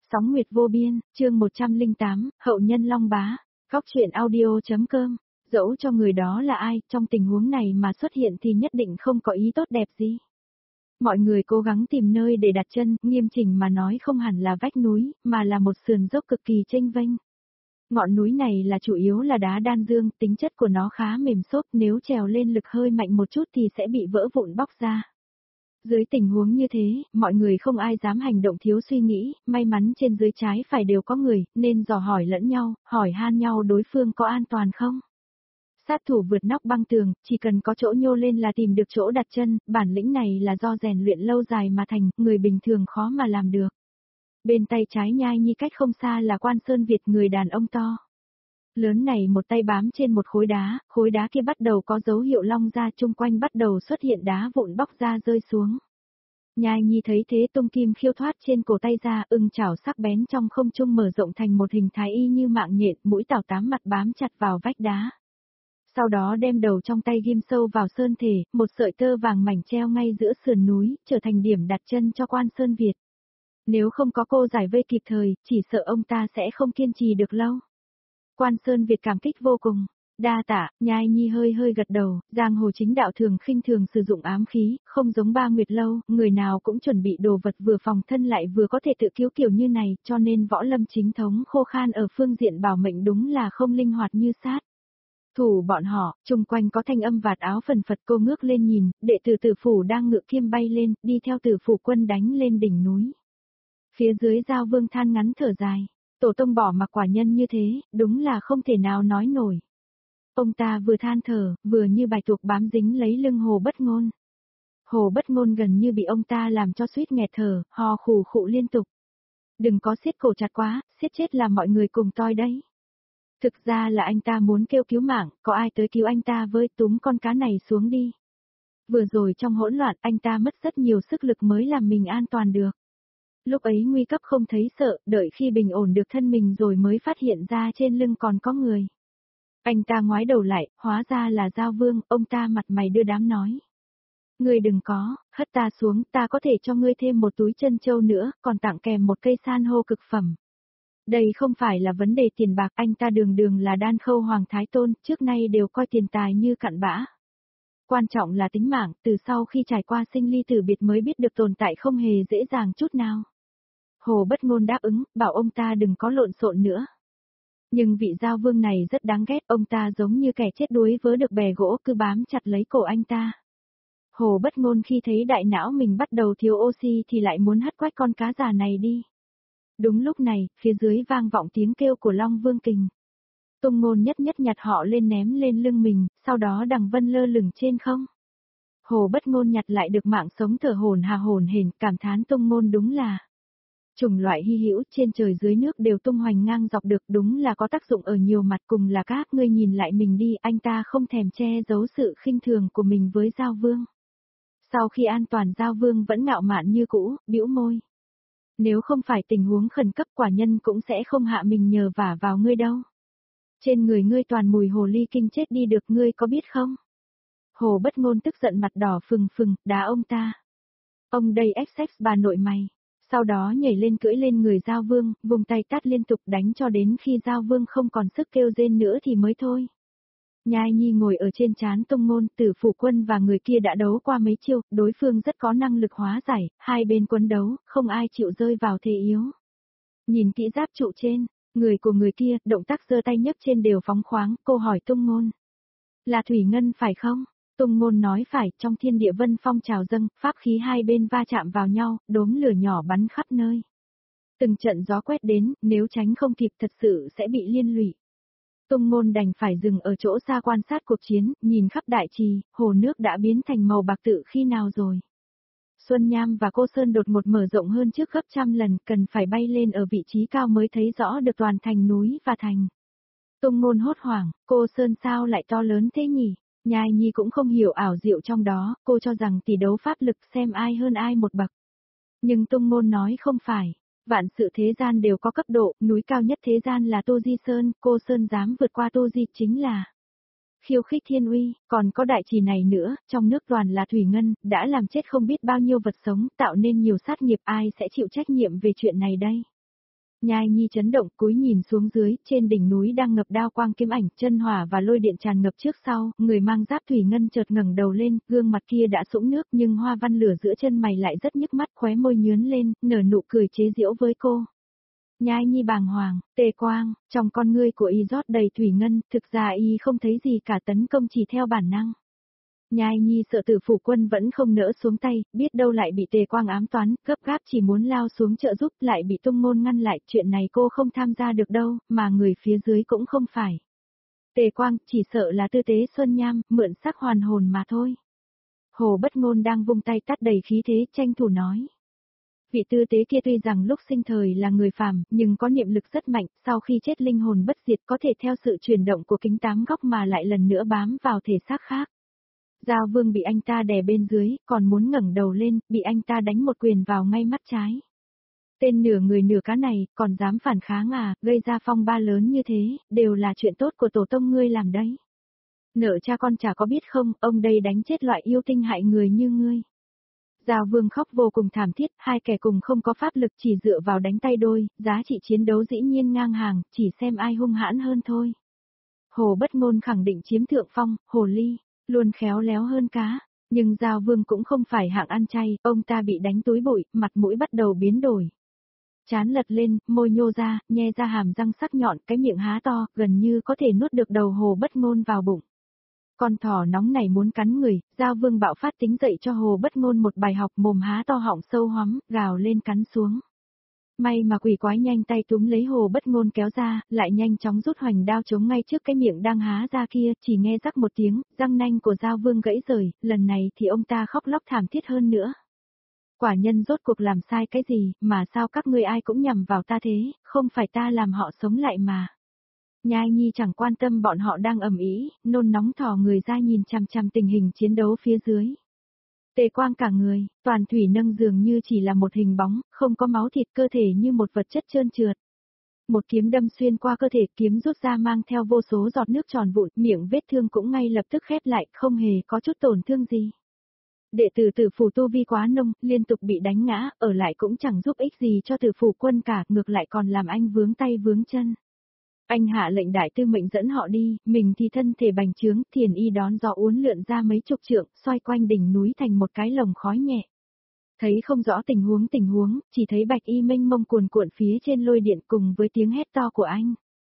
Sóng Nguyệt Vô Biên, chương 108, Hậu Nhân Long Bá, Góc Truyện Audio.com. Dẫu cho người đó là ai, trong tình huống này mà xuất hiện thì nhất định không có ý tốt đẹp gì. Mọi người cố gắng tìm nơi để đặt chân, nghiêm chỉnh mà nói không hẳn là vách núi, mà là một sườn dốc cực kỳ chênh vênh. Ngọn núi này là chủ yếu là đá đan dương, tính chất của nó khá mềm xốp, nếu trèo lên lực hơi mạnh một chút thì sẽ bị vỡ vụn bóc ra. Dưới tình huống như thế, mọi người không ai dám hành động thiếu suy nghĩ, may mắn trên dưới trái phải đều có người, nên dò hỏi lẫn nhau, hỏi han nhau đối phương có an toàn không. Sát thủ vượt nóc băng tường, chỉ cần có chỗ nhô lên là tìm được chỗ đặt chân, bản lĩnh này là do rèn luyện lâu dài mà thành, người bình thường khó mà làm được. Bên tay trái Nhai Nhi cách không xa là Quan Sơn Việt, người đàn ông to lớn này một tay bám trên một khối đá kia bắt đầu có dấu hiệu long ra, chung quanh bắt đầu xuất hiện đá vụn bóc ra rơi xuống. Nhai Nhi thấy thế tung kim khiêu thoát trên cổ tay ra, ưng chảo sắc bén trong không trung mở rộng thành một hình thái y như mạng nhện, mũi tảo tám mặt bám chặt vào vách đá. Sau đó đem đầu trong tay ghim sâu vào sơn thể, một sợi tơ vàng mảnh treo ngay giữa sườn núi, trở thành điểm đặt chân cho Quan Sơn Việt. Nếu không có cô giải vây kịp thời, chỉ sợ ông ta sẽ không kiên trì được lâu. Quan Sơn Việt cảm kích vô cùng. Đa tạ, Nhai Nhi hơi gật đầu, giang hồ chính đạo thường khinh thường sử dụng ám khí, không giống Ba Nguyệt Lâu, người nào cũng chuẩn bị đồ vật vừa phòng thân lại vừa có thể tự cứu kiểu như này, cho nên võ lâm chính thống khô khan ở phương diện bảo mệnh đúng là không linh hoạt như sát. Thủ bọn họ, chung quanh có thanh âm vạt áo phần phật, cô ngước lên nhìn, đệ tử Tử Phủ đang ngự kim bay lên, đi theo Tử Phủ quân đánh lên đỉnh núi. Phía dưới Giao Vương than ngắn thở dài, tổ tông bỏ mặc quả nhân như thế, đúng là không thể nào nói nổi. Ông ta vừa than thở, vừa như bạch tuộc bám dính lấy lưng Hồ Bất Ngôn. Hồ Bất Ngôn gần như bị ông ta làm cho suýt nghẹt thở, ho khù khụ liên tục. Đừng có siết cổ chặt quá, siết chết là mọi người cùng toi đấy. Thực ra là anh ta muốn kêu cứu mạng, có ai tới cứu anh ta với, túm con cá này xuống đi. Vừa rồi trong hỗn loạn anh ta mất rất nhiều sức lực mới làm mình an toàn được. Lúc ấy nguy cấp không thấy sợ, đợi khi bình ổn được thân mình rồi mới phát hiện ra trên lưng còn có người. Anh ta ngoái đầu lại, hóa ra là Giao Vương, ông ta mặt mày đưa đám nói. Ngươi đừng có, hất ta xuống, ta có thể cho ngươi thêm một túi chân châu nữa, còn tặng kèm một cây san hô cực phẩm. Đây không phải là vấn đề tiền bạc, anh ta đường là Đan Khâu Hoàng Thái Tôn, trước nay đều coi tiền tài như cặn bã. Quan trọng là tính mạng, từ sau khi trải qua sinh ly tử biệt mới biết được tồn tại không hề dễ dàng chút nào. Hồ Bất Ngôn đáp ứng, bảo ông ta đừng có lộn xộn nữa. Nhưng vị Giao Vương này rất đáng ghét, ông ta giống như kẻ chết đuối vớ được bè gỗ, cứ bám chặt lấy cổ anh ta. Hồ Bất Ngôn khi thấy đại não mình bắt đầu thiếu oxy thì lại muốn hất quách con cá già này đi. Đúng lúc này, phía dưới vang vọng tiếng kêu của Long Vương Kình. Tung Ngôn nhất nhặt họ lên ném lên lưng mình, sau đó Đằng Vân lơ lửng trên không. Hồ Bất Ngôn nhặt lại được mạng sống thở hổn hển, cảm thán Tung Ngôn đúng là chủng loại hy hữu, trên trời dưới nước đều tung hoành ngang dọc được, đúng là có tác dụng ở nhiều mặt, cùng là các ngươi nhìn lại mình đi, anh ta không thèm che giấu sự khinh thường của mình với Giao Vương. Sau khi an toàn, Giao Vương vẫn ngạo mạn như cũ, bĩu môi. Nếu không phải tình huống khẩn cấp, quả nhân cũng sẽ không hạ mình nhờ vả vào ngươi đâu. Trên người ngươi toàn mùi hồ ly kinh, chết đi được, ngươi có biết không? Hồ Bất Ngôn tức giận mặt đỏ phừng, đá ông ta. Ông đây XX bà nội mày. Sau đó nhảy lên cưỡi lên người Giao Vương, vùng tay tát liên tục đánh cho đến khi Giao Vương không còn sức kêu rên nữa thì mới thôi. Nhai Nhi ngồi ở trên trán Tung Ngôn, Tử Phủ quân và người kia đã đấu qua mấy chiêu, đối phương rất có năng lực hóa giải, hai bên quấn đấu, không ai chịu rơi vào thế yếu. Nhìn kỹ giáp trụ trên, người của người kia, động tác giơ tay nhấc trên đều phóng khoáng, cô hỏi Tung Ngôn. Là Thủy Ngân phải không? Tung Ngôn nói phải, trong thiên địa vân phong trào dâng, pháp khí hai bên va chạm vào nhau, đốm lửa nhỏ bắn khắp nơi. Từng trận gió quét đến, nếu tránh không kịp thật sự sẽ bị liên lụy. Tung Ngôn đành phải dừng ở chỗ xa quan sát cuộc chiến, nhìn khắp đại trì, hồ nước đã biến thành màu bạc tự khi nào rồi. Xuân Nham và Cô Sơn đột ngột mở rộng hơn trước gấp trăm lần, cần phải bay lên ở vị trí cao mới thấy rõ được toàn thành núi và thành. Tung Ngôn hốt hoảng, Cô Sơn sao lại to lớn thế nhỉ? Nhai Nhi cũng không hiểu ảo diệu trong đó, cô cho rằng tỷ đấu pháp lực xem ai hơn ai một bậc. Nhưng Tung Ngôn nói không phải, vạn sự thế gian đều có cấp độ, núi cao nhất thế gian là Tô Di Sơn, Cô Sơn dám vượt qua Tô Di chính là khiêu khích thiên uy, còn có đại trì này nữa, trong nước toàn là thủy ngân, đã làm chết không biết bao nhiêu vật sống, tạo nên nhiều sát nghiệp, ai sẽ chịu trách nhiệm về chuyện này đây? Nhai Nhi chấn động cúi nhìn xuống dưới, trên đỉnh núi đang ngập đao quang kiếm ảnh, chân hỏa và lôi điện tràn ngập trước sau, người mang giáp thủy ngân chợt ngẩng đầu lên, gương mặt kia đã sũng nước nhưng hoa văn lửa giữa chân mày lại rất nhức mắt, khóe môi nhướn lên, nở nụ cười chế giễu với cô. Nhai Nhi bàng hoàng, Tề Quang, trong con ngươi của y rót đầy thủy ngân, thực ra y không thấy gì cả, tấn công chỉ theo bản năng. Nhai Nhi sợ Tử Phủ Quân vẫn không nỡ xuống tay, biết đâu lại bị Tề Quang ám toán, gấp gáp chỉ muốn lao xuống trợ giúp, lại bị Tung Ngôn ngăn lại, chuyện này cô không tham gia được đâu, mà người phía dưới cũng không phải. Tề Quang chỉ sợ là tư tế Xuân Nham, mượn sắc hoàn hồn mà thôi. Hồ Bất Ngôn đang vung tay tát đầy khí thế, tranh thủ nói. Vị tư tế kia tuy rằng lúc sinh thời là người phàm, nhưng có niệm lực rất mạnh, sau khi chết linh hồn bất diệt có thể theo sự chuyển động của kính tám góc mà lại lần nữa bám vào thể xác khác. Giao Vương bị anh ta đè bên dưới, còn muốn ngẩng đầu lên, bị anh ta đánh một quyền vào ngay mắt trái. Tên nửa người nửa cá này, còn dám phản kháng à, gây ra phong ba lớn như thế, đều là chuyện tốt của tổ tông ngươi làm đấy. Nợ cha con chả có biết không, ông đây đánh chết loại yêu tinh hại người như ngươi. Giao Vương khóc vô cùng thảm thiết, hai kẻ cùng không có pháp lực chỉ dựa vào đánh tay đôi, giá trị chiến đấu dĩ nhiên ngang hàng, chỉ xem ai hung hãn hơn thôi. Hồ Bất Ngôn khẳng định chiếm thượng phong, hồ ly, luôn khéo léo hơn cá, nhưng Giao Vương cũng không phải hạng ăn chay, ông ta bị đánh túi bụi, mặt mũi bắt đầu biến đổi. Trán lật lên, môi nhô ra, nhe ra hàm răng sắc nhọn, cái miệng há to, gần như có thể nuốt được đầu Hồ Bất Ngôn vào bụng. Con thỏ nóng này muốn cắn người, Giao Vương bạo phát tính dậy cho Hồ Bất Ngôn một bài học, mồm há to họng sâu hoắm, gào lên cắn xuống. May mà quỷ quái nhanh tay túm lấy Hồ Bất Ngôn kéo ra, lại nhanh chóng rút hoành đao chống ngay trước cái miệng đang há ra kia, chỉ nghe rắc một tiếng, răng nanh của Giao Vương gãy rời, lần này thì ông ta khóc lóc thảm thiết hơn nữa. Quả nhân rốt cuộc làm sai cái gì, mà sao các ngươi ai cũng nhằm vào ta thế, không phải ta làm họ sống lại mà. Nhai Nhi chẳng quan tâm bọn họ đang ầm ĩ, nôn nóng thò người ra nhìn chằm chằm tình hình chiến đấu phía dưới. Tề Quang cả người, toàn thủy nâng dường như chỉ là một hình bóng, không có máu thịt, cơ thể như một vật chất trơn trượt. Một kiếm đâm xuyên qua cơ thể, kiếm rút ra mang theo vô số giọt nước tròn vụn, miệng vết thương cũng ngay lập tức khép lại, không hề có chút tổn thương gì. Đệ tử Tử Phủ tu vi quá nông, liên tục bị đánh ngã, ở lại cũng chẳng giúp ích gì cho Tử Phủ Quân cả, ngược lại còn làm anh vướng tay vướng chân. Anh hạ lệnh đại tư mệnh dẫn họ đi, mình thì thân thể bành trướng, thiền y đón gió uốn lượn ra mấy chục trượng, xoay quanh đỉnh núi thành một cái lồng khói nhẹ. Thấy không rõ tình huống, chỉ thấy bạch y mênh mông cuồn cuộn phía trên lôi điện cùng với tiếng hét to của anh.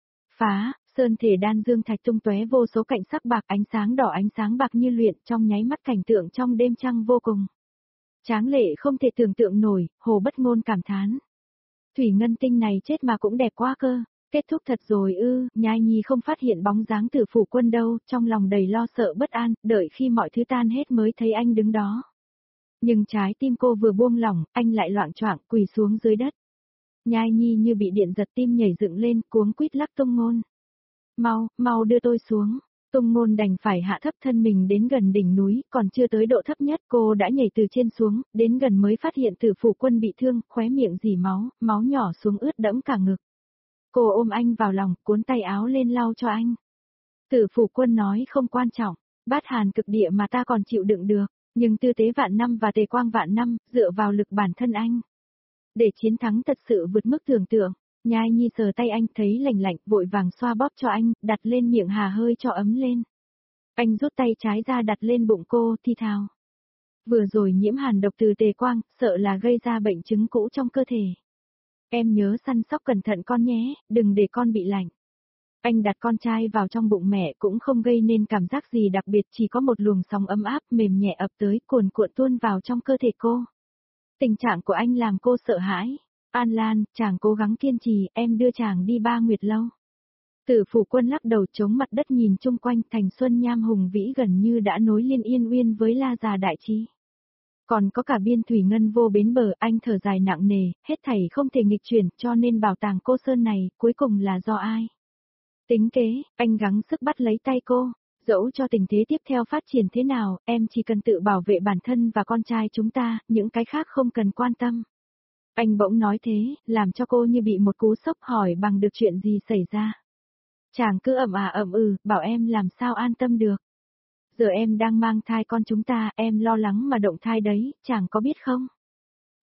Phá, sơn thể đan dương thạch tung tóe vô số cạnh sắc bạc, ánh sáng đỏ ánh sáng bạc như luyện, trong nháy mắt cảnh tượng trong đêm trăng vô cùng. Tráng lệ không thể tưởng tượng nổi, Hồ Bất Ngôn cảm thán. Thủy ngân tinh này chết mà cũng đẹp quá cơ. Kết thúc thật rồi ư, Nhai Nhi không phát hiện bóng dáng Tử Phủ Quân đâu, trong lòng đầy lo sợ bất an, đợi khi mọi thứ tan hết mới thấy anh đứng đó. Nhưng trái tim cô vừa buông lỏng, anh lại loạng choạng quỳ xuống dưới đất. Nhai Nhi như bị điện giật, tim nhảy dựng lên, cuống quýt lắc Tung Ngôn. Mau đưa tôi xuống. Tung Ngôn đành phải hạ thấp thân mình đến gần đỉnh núi, còn chưa tới độ thấp nhất cô đã nhảy từ trên xuống, đến gần mới phát hiện Tử Phủ Quân bị thương, khóe miệng rỉ máu nhỏ xuống ướt đẫm cả ngực. Cô ôm anh vào lòng, cuốn tay áo lên lau cho anh. Tử Phủ Quân nói không quan trọng, bát hàn cực địa mà ta còn chịu đựng được, nhưng tư tế vạn năm và Tề Quang vạn năm, dựa vào lực bản thân anh. Để chiến thắng thật sự vượt mức tưởng tượng, Nhai Nhi sờ tay anh thấy lạnh lạnh, vội vàng xoa bóp cho anh, đặt lên miệng hà hơi cho ấm lên. Anh rút tay trái ra đặt lên bụng cô, thi thào. Vừa rồi nhiễm hàn độc từ Tề Quang, sợ là gây ra bệnh chứng cũ trong cơ thể. Em nhớ săn sóc cẩn thận con nhé, đừng để con bị lạnh. Anh đặt con trai vào trong bụng mẹ cũng không gây nên cảm giác gì đặc biệt, chỉ có một luồng sóng ấm áp mềm nhẹ ập tới, cuồn cuộn tuôn vào trong cơ thể cô. Tình trạng của anh làm cô sợ hãi. An Lan, chàng cố gắng kiên trì, em đưa chàng đi 3 nguyệt lâu. Tử Phủ Quân lắc đầu chống mặt đất nhìn chung quanh, thành Xuân Nham hùng vĩ gần như đã nối liên Yên Uyên với La Già Đại Trí. Còn có cả biên thủy ngân vô bến bờ, anh thở dài nặng nề, hết thảy không thể nghịch chuyển, cho nên bảo tàng cô Sơn này, cuối cùng là do ai? Tính kế, anh gắng sức bắt lấy tay cô, dẫu cho tình thế tiếp theo phát triển thế nào, em chỉ cần tự bảo vệ bản thân và con trai chúng ta, những cái khác không cần quan tâm. Anh bỗng nói thế, làm cho cô như bị một cú sốc, hỏi bằng được chuyện gì xảy ra. Chàng cứ ậm bảo em làm sao an tâm được. Giờ em đang mang thai con chúng ta, em lo lắng mà động thai đấy, chàng có biết không?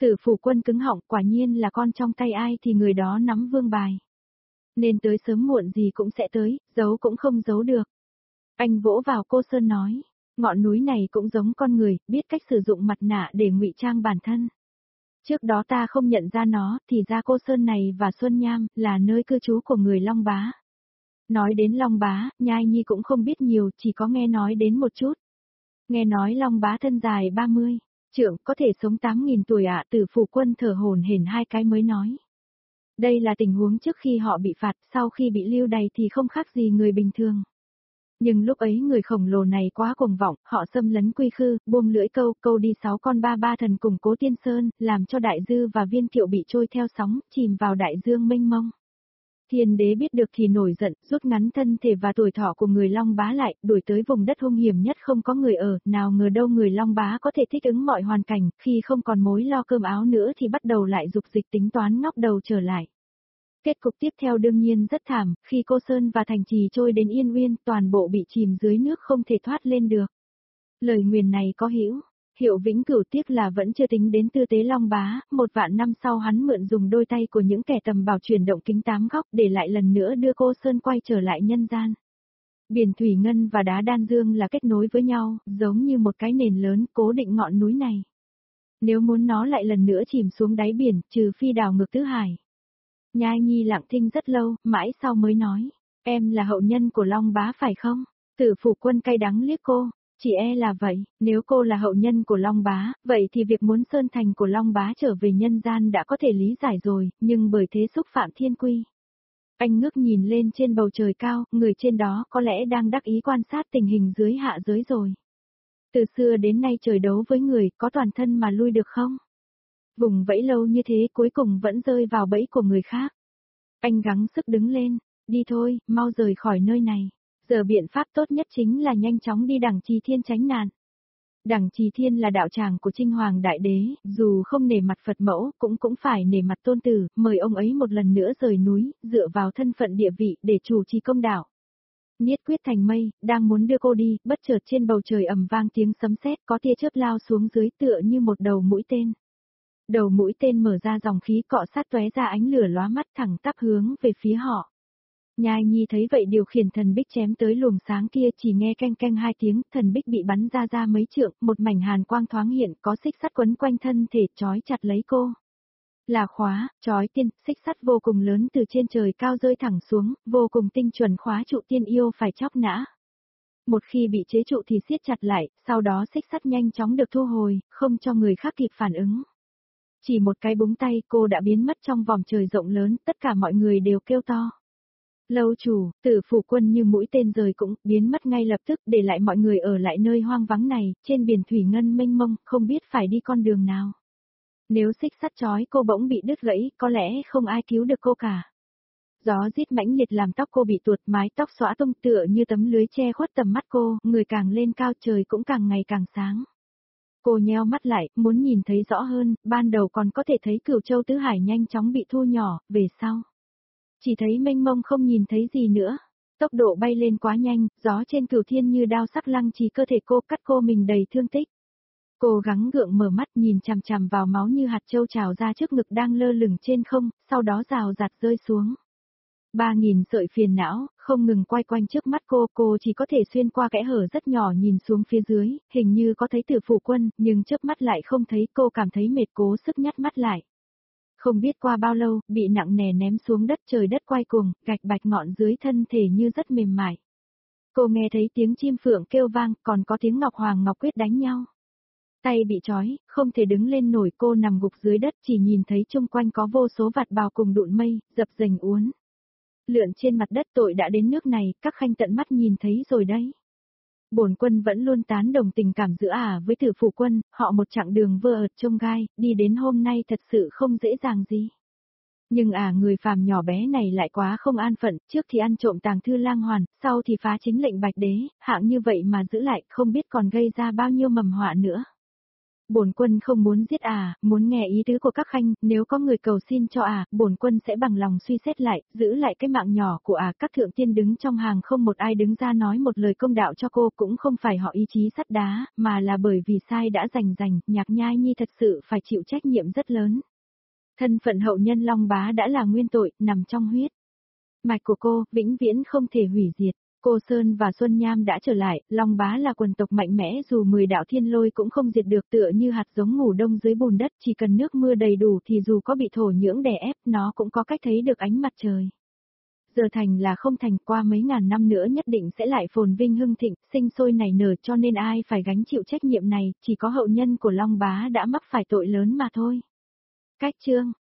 Tử Phủ Quân cứng họng, quả nhiên là con trong tay ai thì người đó nắm vương bài. Nên tới sớm muộn gì cũng sẽ tới, giấu cũng không giấu được. Anh vỗ vào cô Sơn nói, ngọn núi này cũng giống con người, biết cách sử dụng mặt nạ để ngụy trang bản thân. Trước đó ta không nhận ra nó, thì ra cô Sơn này và Xuân Nham là nơi cư trú của người Long Bá. Nói đến Long Bá, Nhai Nhi cũng không biết nhiều, chỉ có nghe nói đến một chút. Nghe nói Long Bá thân dài 30, trượng có thể sống 8.000 tuổi ạ. Tử Phủ Quân thở hổn hển hai cái mới nói. Đây là tình huống trước khi họ bị phạt, sau khi bị lưu đày thì không khác gì người bình thường. Nhưng lúc ấy người khổng lồ này quá cuồng vọng, họ xâm lấn quy khư, buông lưỡi câu đi 6 con ba thần cùng Cố Tiên Sơn, làm cho Đại Dư và Viên Kiệu bị trôi theo sóng, chìm vào đại dương mênh mông. Thiên đế biết được thì nổi giận, rút ngắn thân thể và tuổi thọ của người Long Bá lại, đuổi tới vùng đất hung hiểm nhất không có người ở, nào ngờ đâu người Long Bá có thể thích ứng mọi hoàn cảnh, khi không còn mối lo cơm áo nữa thì bắt đầu lại dục dịch tính toán ngóc đầu trở lại. Kết cục tiếp theo đương nhiên rất thảm, khi cô Sơn và Thành Trì trôi đến Yên Uyên, toàn bộ bị chìm dưới nước không thể thoát lên được. Lời nguyền này có Hiệu Vĩnh Cửu tiếc là vẫn chưa tính đến tư tế Long Bá, 1.000 năm sau hắn mượn dùng đôi tay của những kẻ tầm bảo chuyển động kính 8 góc để lại lần nữa đưa cô Sơn quay trở lại nhân gian. Biển Thủy Ngân và đá Đan Dương là kết nối với nhau, giống như một cái nền lớn cố định ngọn núi này. Nếu muốn nó lại lần nữa chìm xuống đáy biển, trừ phi đào ngược tứ hải. Nhai Nhi lặng thinh rất lâu, mãi sau mới nói, em là hậu nhân của Long Bá phải không? Tử Phủ Quân cay đắng liếc cô, chỉ là vậy, nếu cô là hậu nhân của Long Bá, vậy thì việc muốn Sơn Thành của Long Bá trở về nhân gian đã có thể lý giải rồi, nhưng bởi thế xúc phạm thiên quy. Anh ngước nhìn lên trên bầu trời cao, người trên đó có lẽ đang đắc ý quan sát tình hình dưới hạ giới rồi. Từ xưa đến nay trời đấu với người, có toàn thân mà lui được không? Vùng vẫy lâu như thế cuối cùng vẫn rơi vào bẫy của người khác. Anh gắng sức đứng lên, đi thôi, mau rời khỏi nơi này. Giờ biện pháp tốt nhất chính là nhanh chóng đi Đằng Trì Thiên tránh nạn. Đằng Trì Thiên là đạo tràng của Trinh Hoàng Đại Đế, dù không nể mặt Phật mẫu, cũng phải nể mặt tôn tử, mời ông ấy một lần nữa rời núi, dựa vào thân phận địa vị để chủ trì công đạo. Niết quyết thành mây, đang muốn đưa cô đi, bất chợt trên bầu trời ầm vang tiếng sấm sét, có tia chớp lao xuống dưới tựa như một đầu mũi tên. Đầu mũi tên mở ra dòng khí cọ sát tóe ra ánh lửa lóa mắt thẳng tắp hướng về phía họ. Nhai Nhi thấy vậy điều khiển thần bích chém tới luồng sáng kia, chỉ nghe canh canh hai tiếng, thần bích bị bắn ra mấy trượng, một mảnh hàn quang thoáng hiện, có xích sắt quấn quanh thân thể trói chặt lấy cô. Là khóa, trói tiên, xích sắt vô cùng lớn từ trên trời cao rơi thẳng xuống, vô cùng tinh chuẩn khóa trụ tiên yêu phải chóc nã. Một khi bị chế trụ thì siết chặt lại, sau đó xích sắt nhanh chóng được thu hồi, không cho người khác kịp phản ứng. Chỉ một cái búng tay cô đã biến mất trong vòng trời rộng lớn, tất cả mọi người đều kêu to. Lâu chủ, Tử Phủ Quân như mũi tên rời cũng biến mất ngay lập tức, để lại mọi người ở lại nơi hoang vắng này, trên biển thủy ngân mênh mông, không biết phải đi con đường nào. Nếu xích sắt trói cô bỗng bị đứt gãy, có lẽ không ai cứu được cô cả. Gió rít mãnh liệt làm tóc cô bị tuột, mái tóc xõa tung tựa như tấm lưới che khuất tầm mắt cô, người càng lên cao trời cũng càng ngày càng sáng. Cô nheo mắt lại, muốn nhìn thấy rõ hơn, ban đầu còn có thể thấy Cửu Châu Tứ Hải nhanh chóng bị thu nhỏ, về sau. Chỉ thấy mênh mông không nhìn thấy gì nữa. Tốc độ bay lên quá nhanh, gió trên Cửu Thiên như đao sắc lăng trì cơ thể cô, cắt cô mình đầy thương tích. Cô gắng gượng mở mắt nhìn chằm chằm vào máu như hạt châu trào ra trước ngực đang lơ lửng trên không, sau đó rào rạt rơi xuống. 3.000 sợi phiền não, không ngừng quay quanh trước mắt cô chỉ có thể xuyên qua kẽ hở rất nhỏ nhìn xuống phía dưới, hình như có thấy Tử Phủ Quân, nhưng chớp mắt lại không thấy, cô cảm thấy mệt cố sức nhắm mắt lại. Không biết qua bao lâu, bị nặng nề ném xuống đất, trời đất quay cuồng, gạch bạch ngọn dưới thân thể như rất mềm mại. Cô nghe thấy tiếng chim phượng kêu vang, còn có tiếng Ngọc Hoàng Ngọc Quyết đánh nhau. Tay bị trói, không thể đứng lên nổi, cô nằm gục dưới đất, chỉ nhìn thấy chung quanh có vô số vạt bào cùng đụn mây, dập dềnh uốn lượn trên mặt đất. Tội đã đến nước này, các khanh tận mắt nhìn thấy rồi đấy. Bổn quân vẫn luôn tán đồng tình cảm giữa với Tử Phủ Quân, họ một chặng đường vơ ợt chông gai, đi đến hôm nay thật sự không dễ dàng gì. Nhưng người phàm nhỏ bé này lại quá không an phận, trước thì ăn trộm tàng thư lang hoàn, sau thì phá chính lệnh Bạch Đế, hạng như vậy mà giữ lại, không biết còn gây ra bao nhiêu mầm họa nữa. Bổn quân không muốn giết muốn nghe ý tứ của các khanh, nếu có người cầu xin cho bổn quân sẽ bằng lòng suy xét lại, giữ lại cái mạng nhỏ của các thượng tiên đứng trong hàng không một ai đứng ra nói một lời công đạo cho cô, cũng không phải họ ý chí sắt đá, mà là bởi vì sai đã rành, Nhạc Nhai Nhi thật sự phải chịu trách nhiệm rất lớn. Thân phận hậu nhân Long Bá đã là nguyên tội, nằm trong huyết mạch của cô, vĩnh viễn không thể hủy diệt. Cô Sơn và Xuân Nham đã trở lại, Long Bá là quần tộc mạnh mẽ, dù 10 đạo thiên lôi cũng không diệt được, tựa như hạt giống ngủ đông dưới bùn đất, chỉ cần nước mưa đầy đủ thì dù có bị thổ nhưỡng đè ép, nó cũng có cách thấy được ánh mặt trời. Giờ thành là không thành, qua mấy ngàn năm nữa nhất định sẽ lại phồn vinh hưng thịnh, sinh sôi nảy nở, cho nên ai phải gánh chịu trách nhiệm này, chỉ có hậu nhân của Long Bá đã mắc phải tội lớn mà thôi. Cách chương